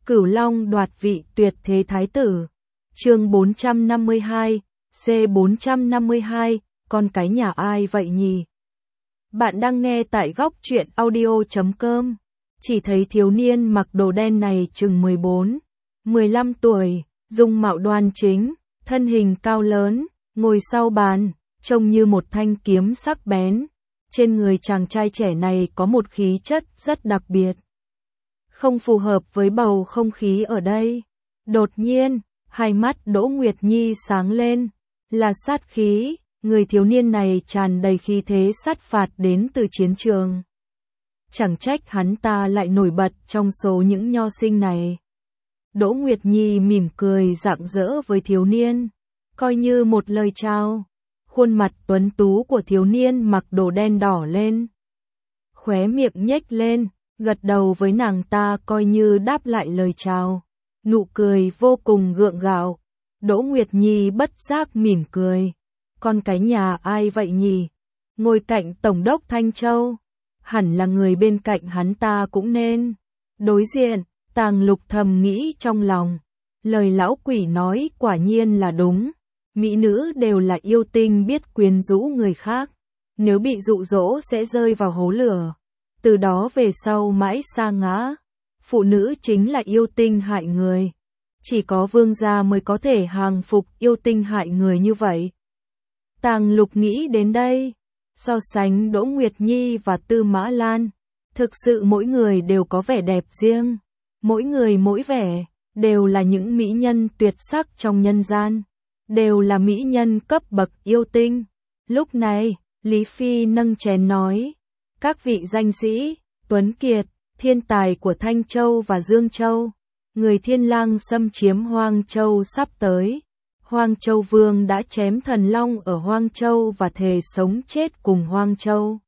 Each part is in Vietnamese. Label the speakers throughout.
Speaker 1: Cửu Long đoạt vị tuyệt thế thái tử. Chương 452, C452, con cái nhà ai vậy nhỉ? Bạn đang nghe tại góc truyện audio.com. Chỉ thấy thiếu niên mặc đồ đen này chừng 14, 15 tuổi, dung mạo đoan chính, thân hình cao lớn, ngồi sau bàn, trông như một thanh kiếm sắc bén. Trên người chàng trai trẻ này có một khí chất rất đặc biệt, không phù hợp với bầu không khí ở đây. Đột nhiên, hai mắt Đỗ Nguyệt Nhi sáng lên, là sát khí, người thiếu niên này tràn đầy khí thế sát phạt đến từ chiến trường. Chẳng trách hắn ta lại nổi bật trong số những nho sinh này. Đỗ Nguyệt Nhi mỉm cười rạng rỡ với thiếu niên, coi như một lời chào. Khuôn mặt tuấn tú của thiếu niên mặc đồ đen đỏ lên, khóe miệng nhếch lên, gật đầu với nàng ta coi như đáp lại lời chào. Nụ cười vô cùng gượng gạo. Đỗ Nguyệt Nhi bất giác mỉm cười. Con cái nhà ai vậy nhỉ? Ngồi cạnh Tổng đốc Thanh Châu. Hẳn là người bên cạnh hắn ta cũng nên. Đối diện, Tàng Lục thầm nghĩ trong lòng. Lời lão quỷ nói quả nhiên là đúng. Mỹ nữ đều là yêu tinh biết quyến rũ người khác. Nếu bị dụ dỗ sẽ rơi vào hố lửa. Từ đó về sau mãi sa ngã. Phụ nữ chính là yêu tinh hại người. Chỉ có vương gia mới có thể hàng phục yêu tinh hại người như vậy. Tàng Lục nghĩ đến đây. So sánh Đỗ Nguyệt Nhi và Tư Mã Lan. Thực sự mỗi người đều có vẻ đẹp riêng. Mỗi người mỗi vẻ. Đều là những mỹ nhân tuyệt sắc trong nhân gian. Đều là mỹ nhân cấp bậc yêu tinh. Lúc này, Lý Phi nâng chén nói. Các vị danh sĩ, tuấn kiệt, thiên tài của Thanh Châu và Dương Châu. Người Thiên Lang xâm chiếm Hoang Châu sắp tới. Hoang Châu Vương đã chém thần long ở Hoang Châu và thề sống chết cùng Hoang Châu.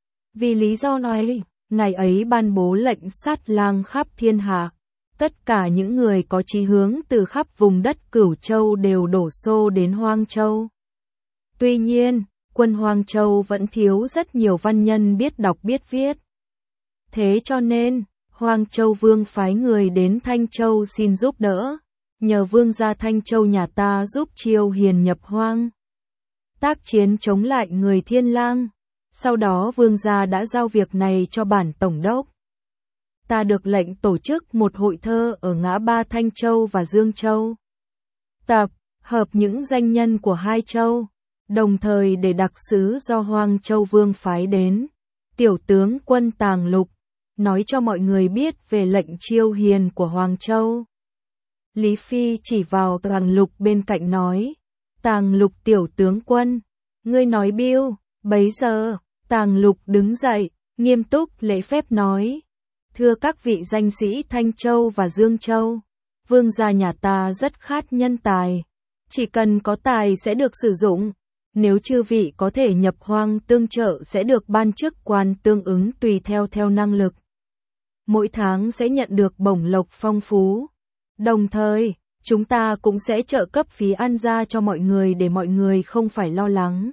Speaker 1: Vì lý do nói, ngày ấy ban bố lệnh sát lang khắp thiên hạ. Tất cả những người có chí hướng từ khắp vùng đất Cửu Châu đều đổ xô đến Hoang Châu. Tuy nhiên, quân Hoang Châu vẫn thiếu rất nhiều văn nhân biết đọc biết viết. Thế cho nên, Hoang Châu Vương phái người đến Thanh Châu xin giúp đỡ. Nhờ vương gia Thanh Châu nhà ta giúp Chiêu Hiền nhập hoang. Tác chiến chống lại người Thiên Lang. Sau đó vương gia đã giao việc này cho bản tổng đốc. Ta được lệnh tổ chức một hội thơ ở ngã ba Thanh Châu và Dương Châu. Tập hợp những danh nhân của hai châu. Đồng thời để đặc sứ do Hoang Châu Vương phái đến. Tiểu tướng quân Tàng Lục. Nói cho mọi người biết về lệnh Chiêu Hiền của Hoàng Châu. Lý Phi chỉ vào Tàng Lục bên cạnh nói. Tàng Lục tiểu tướng quân. Ngươi nói biêu. Bấy giờ, Tàng Lục đứng dậy, nghiêm túc lễ phép nói. Thưa các vị danh sĩ Thanh Châu và Dương Châu. Vương gia nhà ta rất khát nhân tài. Chỉ cần có tài sẽ được sử dụng. Nếu chư vị có thể nhập hoang tương trợ sẽ được ban chức quan tương ứng tùy theo năng lực. Mỗi tháng sẽ nhận được bổng lộc phong phú. Đồng thời, chúng ta cũng sẽ trợ cấp phí ăn ra cho mọi người để mọi người không phải lo lắng.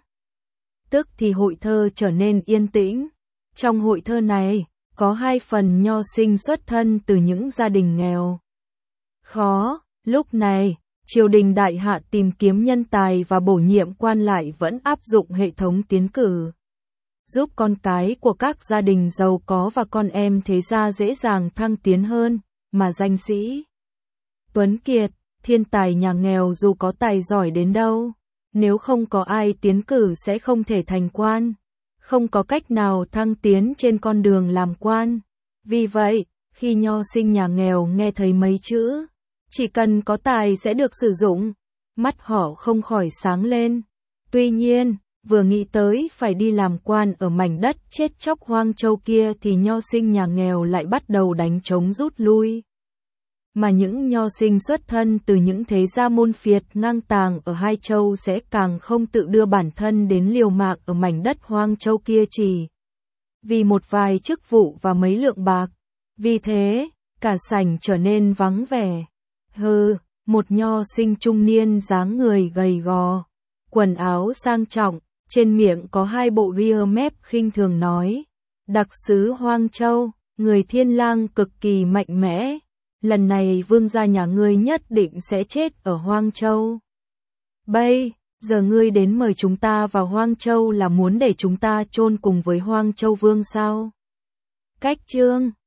Speaker 1: Tức thì hội thơ trở nên yên tĩnh. Trong hội thơ này, có hai phần nho sinh xuất thân từ những gia đình nghèo. Khó, lúc này, triều đình đại hạ tìm kiếm nhân tài và bổ nhiệm quan lại vẫn áp dụng hệ thống tiến cử. Giúp con cái của các gia đình giàu có và con em thế gia dễ dàng thăng tiến hơn, mà danh sĩ tuấn kiệt, thiên tài nhà nghèo dù có tài giỏi đến đâu, nếu không có ai tiến cử sẽ không thể thành quan, không có cách nào thăng tiến trên con đường làm quan. Vì vậy, khi nho sinh nhà nghèo nghe thấy mấy chữ, chỉ cần có tài sẽ được sử dụng, mắt họ không khỏi sáng lên. Tuy nhiên, vừa nghĩ tới phải đi làm quan ở mảnh đất chết chóc Hoang Châu kia thì nho sinh nhà nghèo lại bắt đầu đánh trống rút lui. Mà những nho sinh xuất thân từ những thế gia môn phiệt ngang tàng ở hai châu sẽ càng không tự đưa bản thân đến liều mạng ở mảnh đất Hoang Châu kia chỉ vì một vài chức vụ và mấy lượng bạc. Vì thế, cả sảnh trở nên vắng vẻ. Một nho sinh trung niên dáng người gầy gò, quần áo sang trọng, trên miệng có hai bộ ria mép khinh thường nói. Đặc sứ Hoang Châu, người Thiên Lang cực kỳ mạnh mẽ. lần này vương gia nhà ngươi nhất định sẽ chết ở Hoang Châu. Bây giờ ngươi đến mời chúng ta vào Hoang Châu là muốn để chúng ta chôn cùng với Hoang Châu Vương sao? Cách chương